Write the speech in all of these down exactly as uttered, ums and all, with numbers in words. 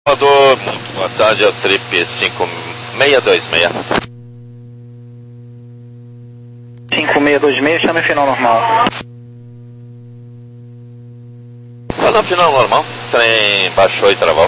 Salvador, boa tarde, é o Trip cinco seis dois seis. cinco seis dois seis, chame final normal. Tá no final normal, trem baixou e travou.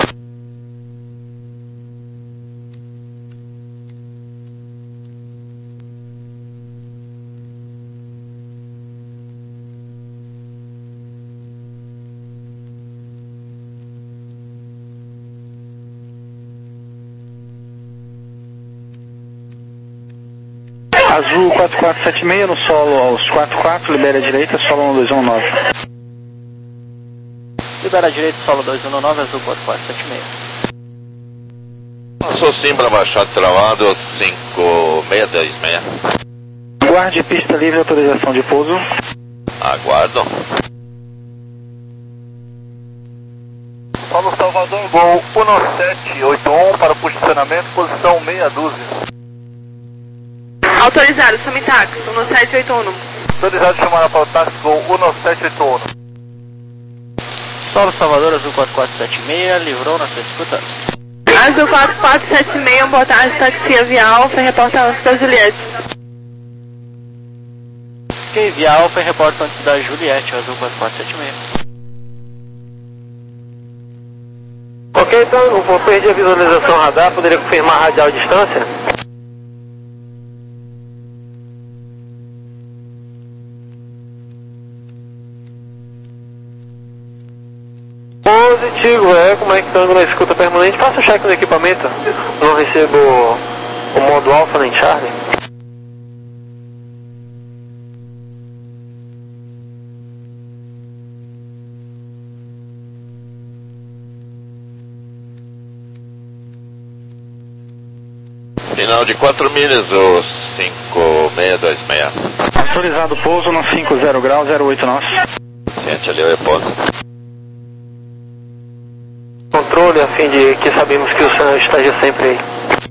Azul quatro quatro sete seis no solo aos quatro quatro, libera a direita, solo um dois um nove. Libera a direita, solo dois um nove, azul quatro quatro sete seis. Passou Simbra, baixado travado, cinco seis dois seis. Guarde pista livre, autorização de pouso. Aguardo. Solo Salvador, Gol um sete oito um para posicionamento, posição meia dúzia. Autorizado, chame táxi, um sete oito um. Autorizado, chamada para o táxi, Gol um sete oito um. Solo Salvador, azul quatro quatro sete seis, livrou na sua escuta. Azul quatro quatro sete seis, boa tarde, taxi Via Alfa, reporta antes da Juliette. Ok, Via Alfa, reporta antes da Juliette, azul quatro quatro sete seis. Ok, então, eu vou perder a visualização radar, poderia confirmar a radial distância? Positivo, é, como é que está na escuta permanente? Faça o check no equipamento, não recebo o modo alfa nem Charlie. Final de quatro milhas, o cinco seis dois seis. Autorizado pouso no cinco zero grau, zero oito nós. Sente ali o repouso. Controle a fim de que sabemos que o senhor esteja sempre aí.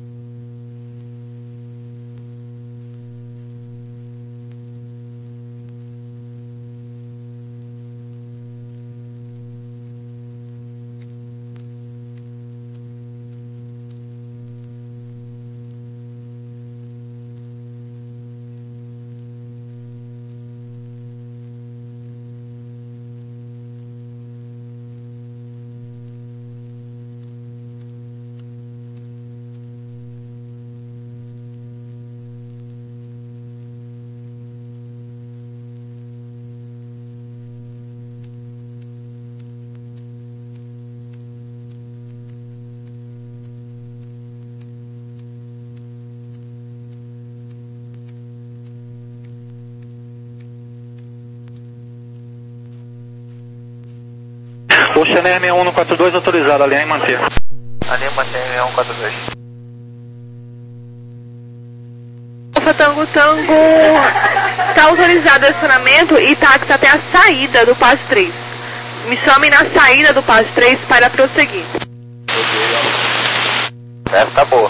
O Chanel seis um quatro dois autorizado, alinhar e manter. Alinha e manter seis um quatro dois. Alfa Tango Tango, está autorizado o acionamento e táxi até a saída do passe três. Me chame na saída do passe três para prosseguir. Essa tá boa.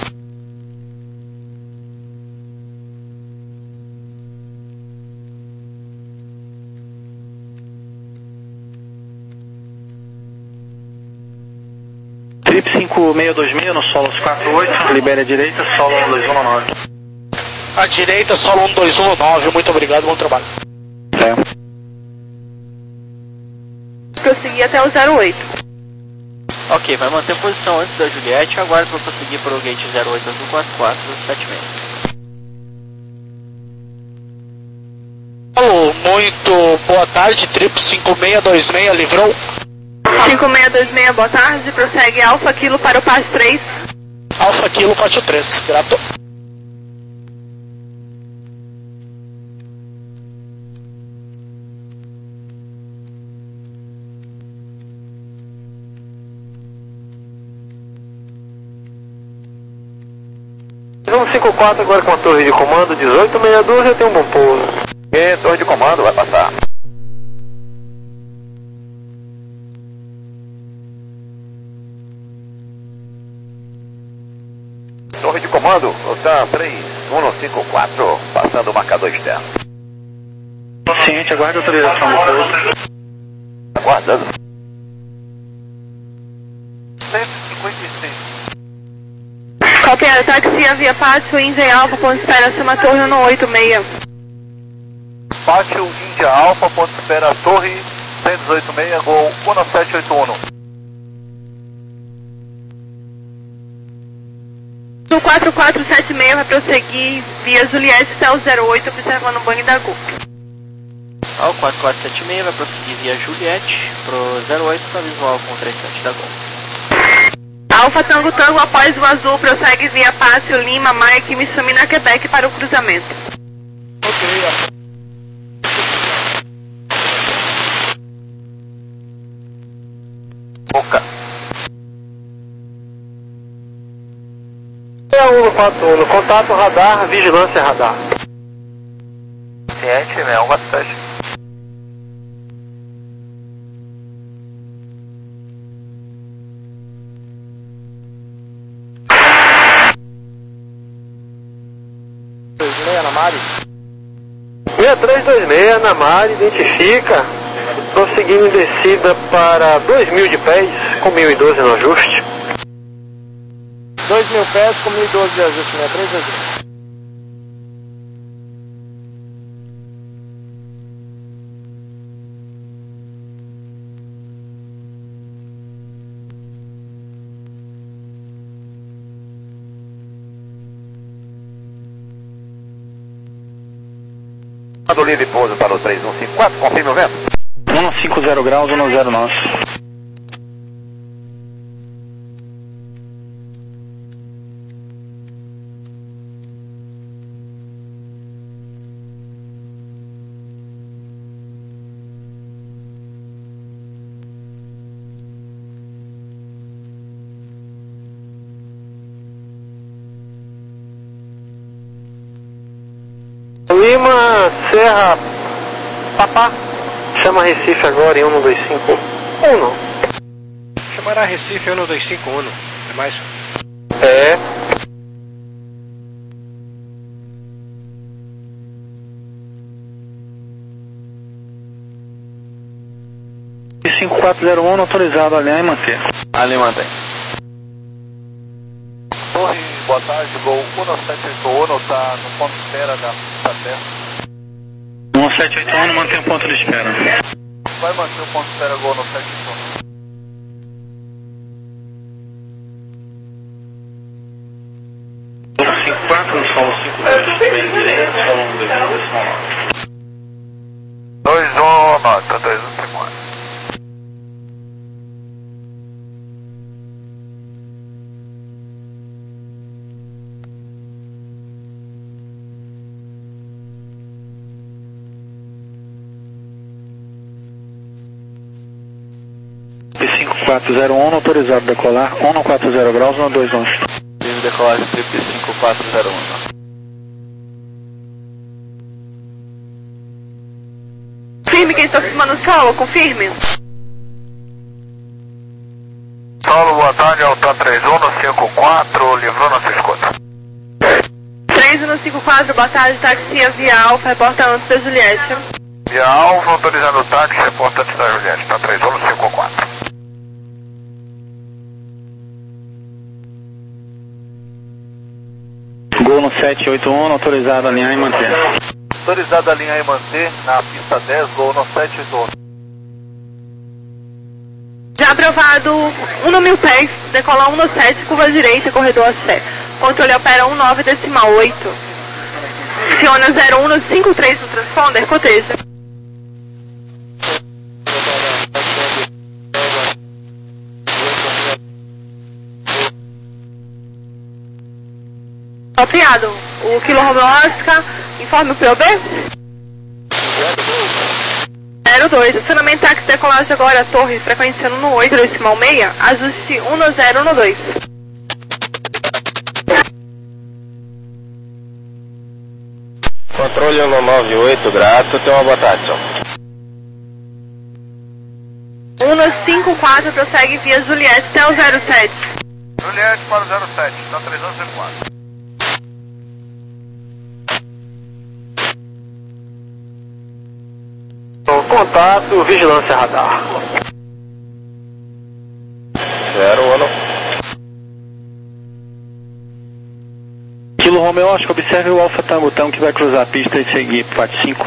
Trip cinco seis dois seis no solo aos quatro oito, libera a direita, solo um dois um nove. À direita, solo um dois um nove, muito obrigado, bom trabalho. É. Prosseguir até o zero oito. Ok, vai manter posição antes da Juliette e aguardo para prosseguir para o gate zero oito azul quatro quatro sete seis. Alô, muito boa tarde, Trip cinco seis dois seis, livrou. cinco seis dois seis, boa tarde, prossegue Alfa Kilo para o passe três. Alfa Kilo quatro três, grato. um cinco quatro agora com a torre de comando, dezoito meia dúzia, tem um bom pouso. E torre de comando, vai passar. Torre de comando, Otan três um cinco quatro, passando o marcador externo. Ciente, aguarde a autorização do pouso. Aguardando. cinquenta e seis. Copiado, taxia via Pátio, Índia Alfa, ponto espera, acima torre no oito seis. Pátio Índia Alfa, ponto espera, torre cento e dezoito seis, gol um sete oito um. O quatro quatro sete seis vai prosseguir via Juliette até o zero oito, observando o banho da Gol. Ó, o quatro quatro sete seis vai prosseguir via Juliette pro zero oito para visual com três sete da Gol. Alfa Tango Tango, após o azul, prossegue via Pátio Lima, Mike, Missamina, Quebec para o cruzamento. Ok, Boca. É um no quatro um, contato radar, vigilância radar. Ciente, né? Um bastante. Na Mari. seis três dois seis na Mari, identifica, prosseguindo em descida para dois mil de pés, com mil e doze no ajuste. dois mil pés com mil e doze de ajuste, né? três dois seis. Do livre pouso para o três um cinco quatro, confirme o vento. um cinquenta graus, um zero nosso. Lima, Serra, Papá, chama Recife agora em um dois cinco um. Chamará Recife um dois cinco um, é mais? É. cinco quatro zero um, autorizado, alinhar e manter. Ali mantém. Torre, boa tarde, gol um sete oito um, está no ponto de espera da pista terra. um sete oito um, mantém o ponto de espera. Vai manter o ponto de espera, gol um sete oito um. cinco quatro, no solo cinco dois, bem direito, solo um dois um, decimal nove. dois um, nota, dois um cinco quatro. cinco quatro zero um, autorizado decolar, um quatro zero graus, um dois um. Livre decolagem triplo cinco quatro zero um. Confirme quem está acima no solo, confirme. Solo, boa tarde, Alta três um no cinco quatro, livrou nossa escuta. três um no cinco quatro, boa tarde, taxia via Alfa, reporta antes da Juliette. Via Alfa, autorizando o táxi, reportante da Juliette, está três um no cinco quatro. Gol no sete oito um, autorizado alinhar e manter. Autorizado a alinhar e manter na pista dez, gol no sete oito um. Já aprovado um no mil pés, decolar um no sete, curva direita, corredor a Sé. Controle opera um nove decimal oito. Aciona zero um no cinco três no transponder, coteja. Copiado. O Kilo Romeo Oscar, informe o P O B. zero dois. Acionamento táxi decolagem agora, torre, frequência no oito decimal seis, ajuste um no zero no dois. Controle um nove oito, grato, tenha uma boa tarde, senhor. um no cinco quatro, prossegue via Juliette até o zero sete. Juliette para o zero sete, está três um cinco quatro. Contato, vigilância radar. Zero, ano. Romeu Oscar, observe o Alfa Tango Tango que vai cruzar a pista e seguir para quatro cinco.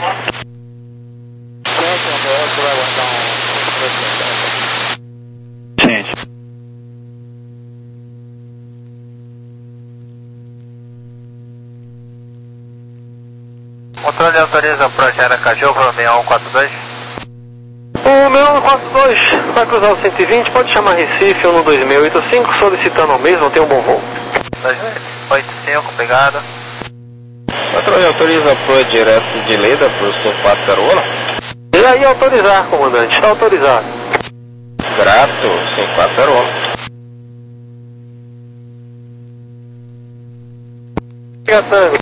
Gente. Controle autoriza para Aracaju para o seis um quatro dois. O seis um quatro dois vai cruzar o cento e vinte, pode chamar Recife um dois seis oito cinco, solicitando ao mesmo, tem um bom voo. dois oito cinco, obrigado. Controle autoriza pro direto de Leda pro seu quatro zero um. E aí autorizar, comandante, está autorizado. Grato, seu quatro zero um. Tango.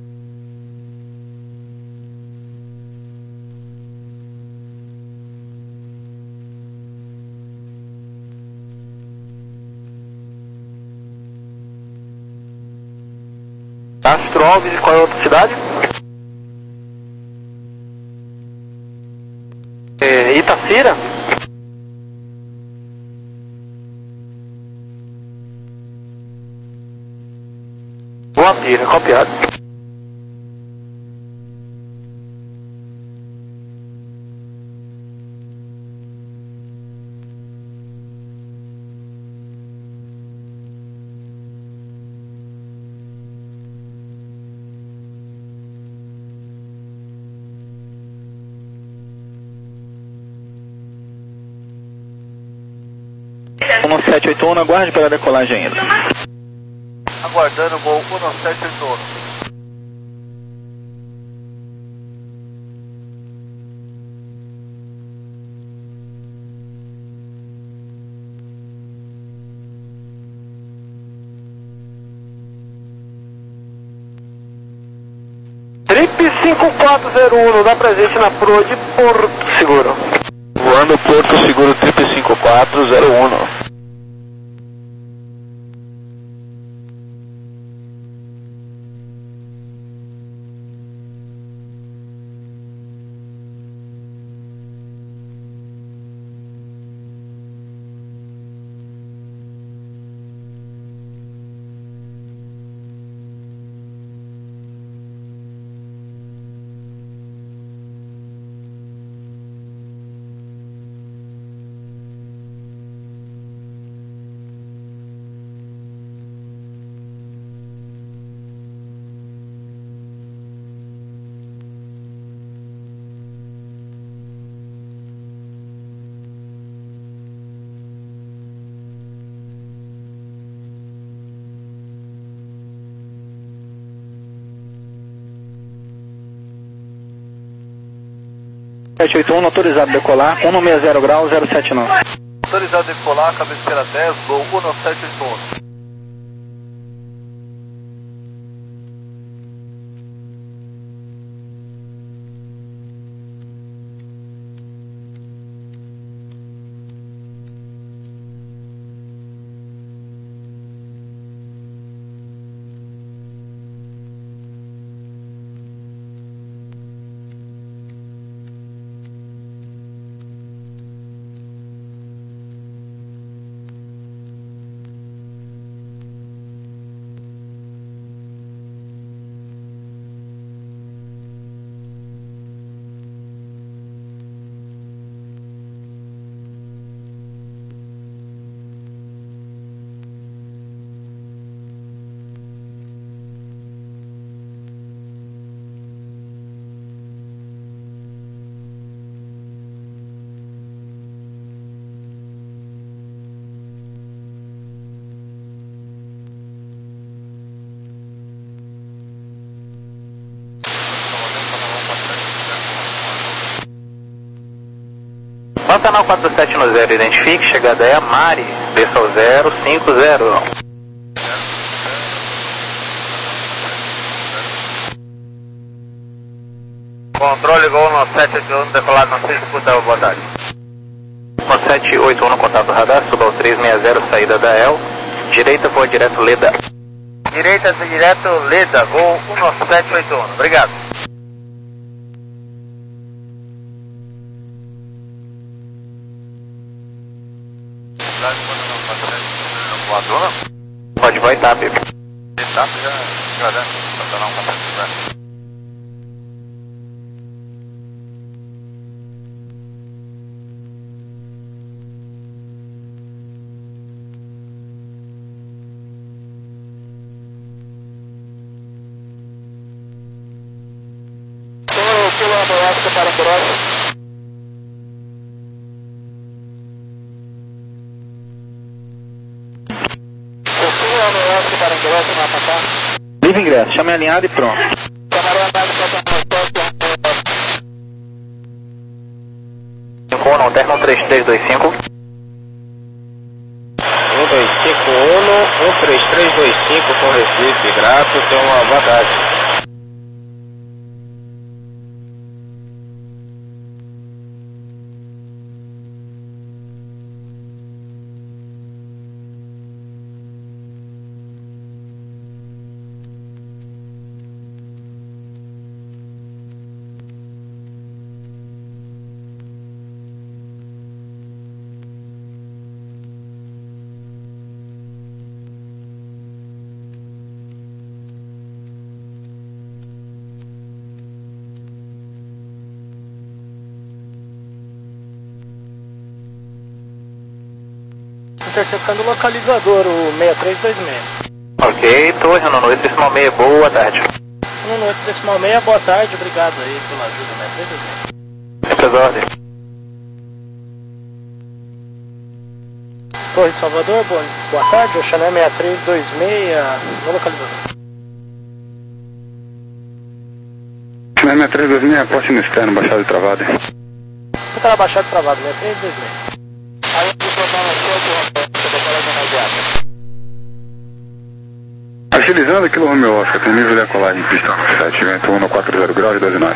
Castro Alves, qual é a outra cidade? É, Itacira? Guapira, copiado. um sete oito um, aguarde pela decolagem ainda. Aguardando o gol um sete oito um. Trip cinco quatro zero um, dá presente na Pro de Porto Seguro. Voando Porto Seguro Trip cinco quatro zero um. sete oito um, autorizado a decolar, cento e sessenta graus, zero sete nove. Autorizado a decolar, cabeceira dez, gol um sete oito um. Pantanal quatro sete no zero, identifique, chegada é a Mari, desça ao zero cinco zero. Controle gol no sete oito um, decolado no seis, Putel, boa tarde. No sete oito um no contato radar, suba ao três seis zero, saída da E L, direita voa direto Leda. Direita direto Leda, gol um sete oito um, obrigado. Pode voar, Itap. Itap já... Jordan, estacionar um contato de Jordan. Kilo ambulância para o próximo. Para ingresso na passagem. Livre ingresso, chame alinhado e pronto. Camarão andado para o Terno três três dois cinco. um dois cinco um, um três três dois cinco com Recife, grato, tenha uma boa tarde. Interceptando o localizador, o seis três dois seis. Ok, Torre, no noite decimal seis, boa tarde. No noite decimal seis, boa tarde, obrigado aí pela ajuda, seis três dois seis. Sempre as ordens. Torre Salvador, boa, boa tarde, o Chanel seis três dois seis no localizador. Chanel seis três dois seis, poste no externo, baixado e travado. Fica baixado e travado, seis três dois seis. Aí o problema é que eu imediata. Agilizando aquilo Romeo Oscar, tem nível de decolagem em pista sete, vento um no quatro zero graus e doze nós.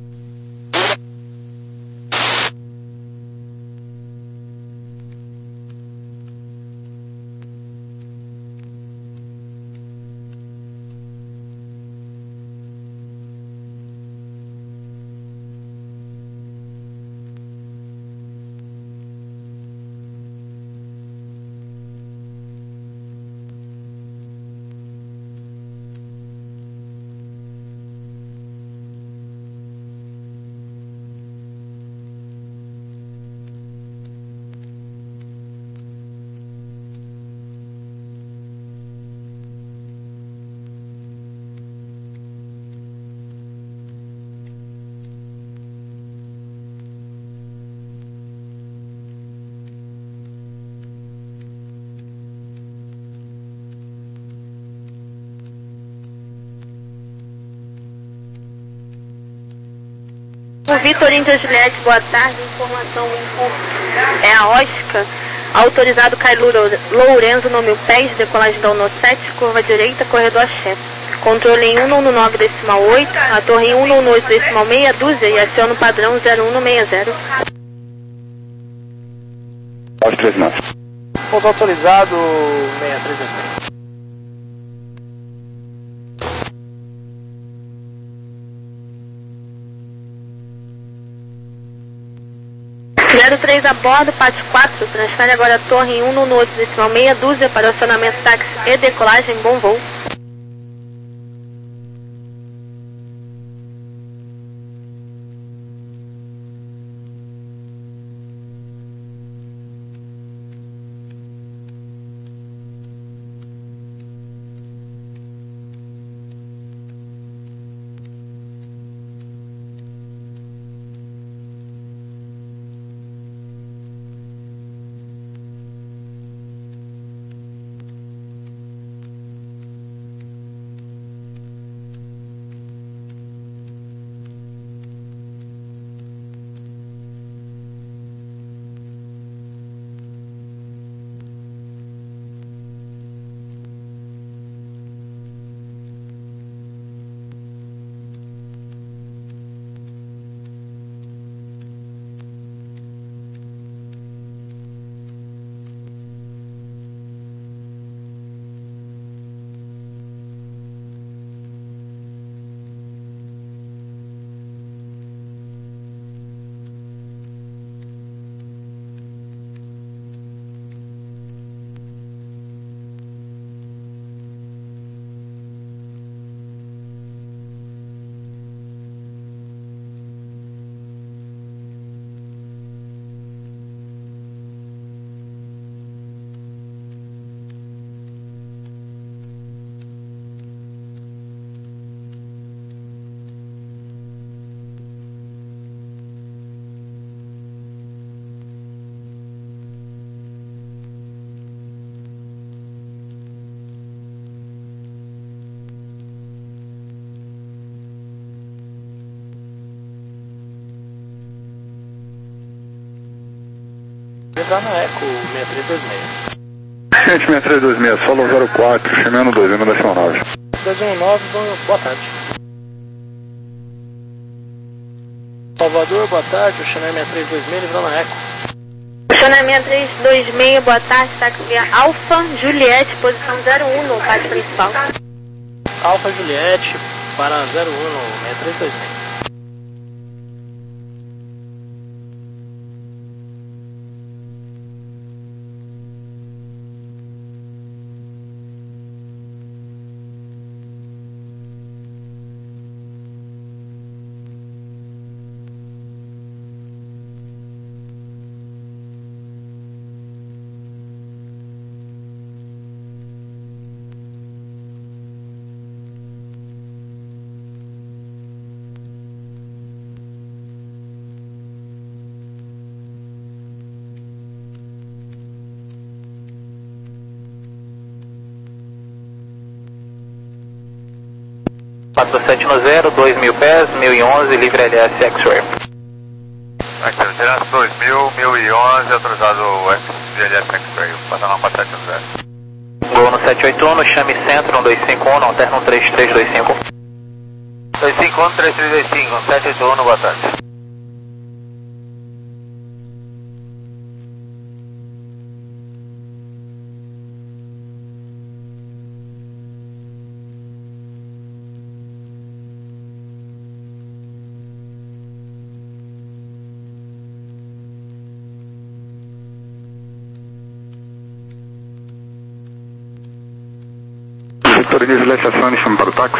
O Vitor Índia Juliette, boa tarde. Informação é a Oscar. Autorizado Caio Lourenço, no mil pés, decolagem da Uno sete, curva direita, corredor Axé. Controle em cento e nove decimal oito, a torre em cento e oito decimal meia dúzia e aciona o padrão zero um seis zero. Pode três nós. Pouso autorizado seis três dois seis. zero três a bordo, Pátio quatro, transfere agora a torre em cento e oito decimal meia dúzia para o acionamento táxi e decolagem, bom voo. Livrar na Eco seis três dois seis. Gente, seis três dois seis, solo zero quatro, chamando dois, um decimal nove. dois um nove, boa tarde. Salvador, boa tarde, o Chanel seis três dois seis, livrando na Eco. Chanel seis três dois seis, boa tarde, táxi Alfa Juliette, posição zero um no pátio principal. Alfa Juliette para zero um no seis três dois seis. quatro sete no zero, dois mil pés, mil e onze, livre L S X-Ray. Active Trans dois mil, mil e onze, autorizado o L S X-Ray, passando a quatro sete no zero. Gol no sete oito um, chame centro, um dois cinco um, alterno três três dois cinco. dois cinco um, três três dois cinco, sete oito um, boa tarde. Victor Juliette Ascension para o táxi.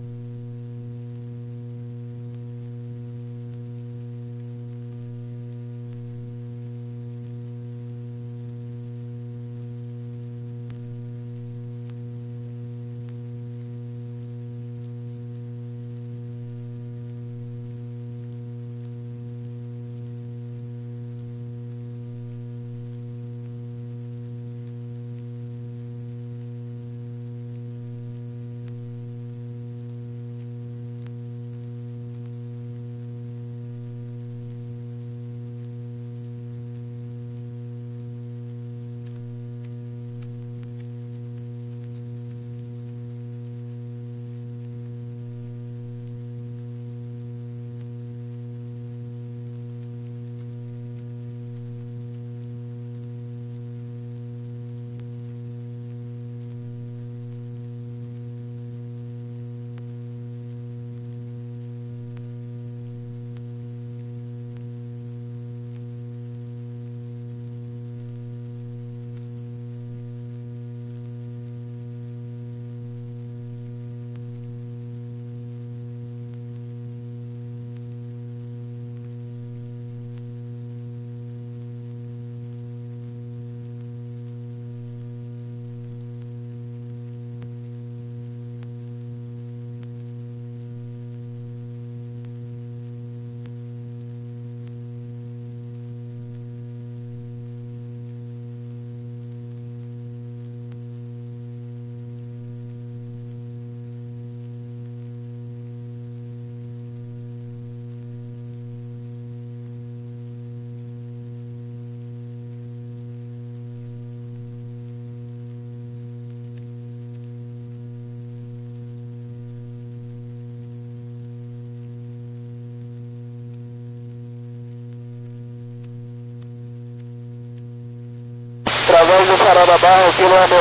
Através do farol da barra, o quilo Romeo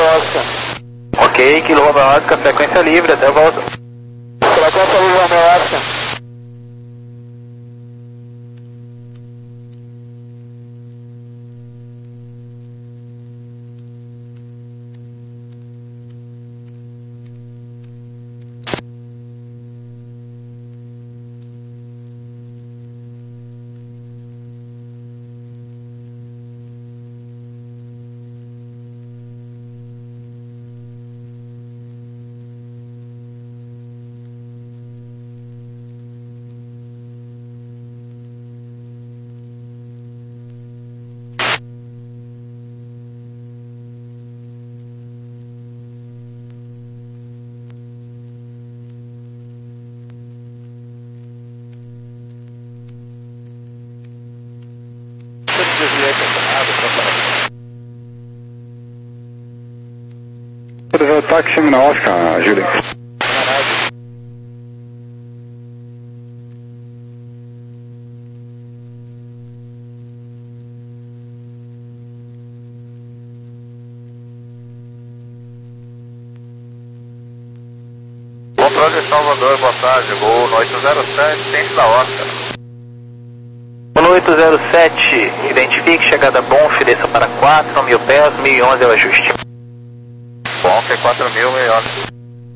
Oscar. Ok, quilo Romeo Oscar, frequência livre, até volta. Frequência livre Romeo Oscar. zero táxi na Oscar, Júlio. Controle de Salvador, boa tarde, voo no oito zero sete, ciência da Oscar. No oito zero sete, identifique chegada Bonf, desça para quatro mil pés, mil e onze é o ajuste. Bonf é quatro mil, mil e onze.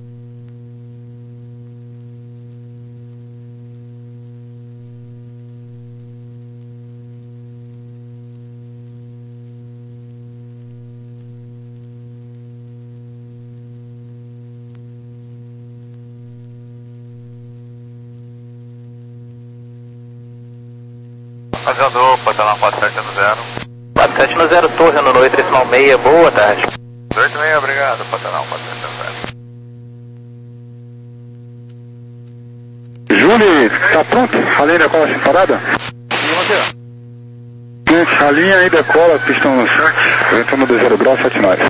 Aviador, Patalão quatro sete no zero. quatro sete no zero, torre no oito decimal seis, boa tarde. oito seis, obrigado, Patalão quatro sete no zero. Júlio, tá pronto? A linha decola separada? Gente, a linha aí decola, pistão no sete, vento no zero grau, sete nove.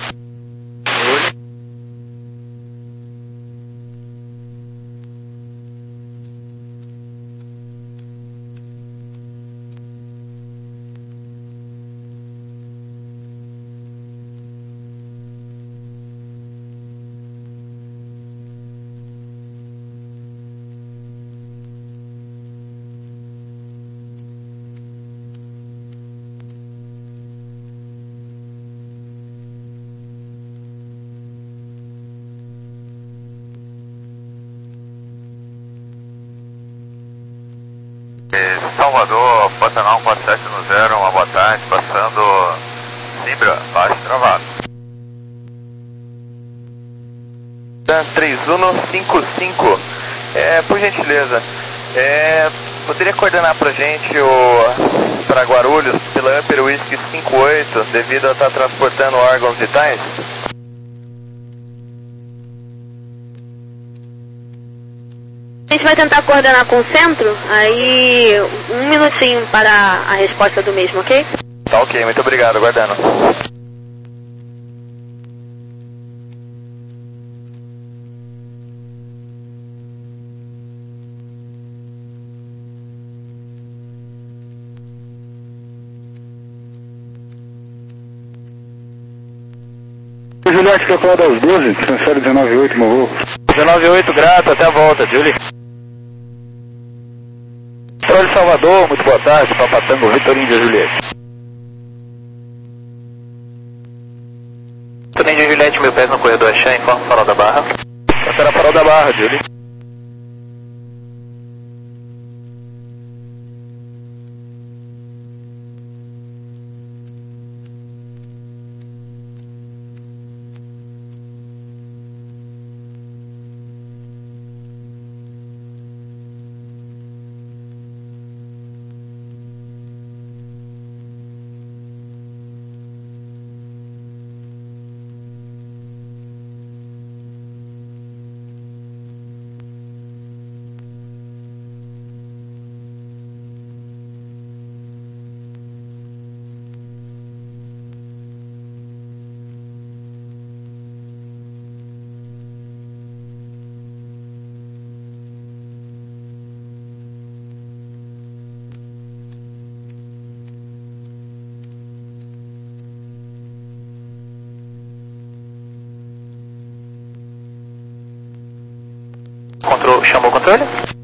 Salvador, Pantanal quatro sete no zero, uma boa tarde, passando Simbra, baixo travado. três um cinco cinco, é, por gentileza, é, poderia coordenar pra gente o para Guarulhos pela Upper Whisky cinco oito, devido a estar transportando órgãos vitais? A gente vai tentar coordenar com o centro, aí um minutinho para a resposta do mesmo, ok? Tá ok, muito obrigado, aguardando. Juliette, calculado aos doze, transfere dezenove oito, meu voo. dezenove oito, grato, até a volta, Julie. Controle Salvador, muito boa tarde, Papa Tango, Vitorino de Juliette. Vitorino de Juliette, mil pés no corredor Axã, informa farol da Barra. Espera farol da Barra, Julie. Controle, chamou o controle?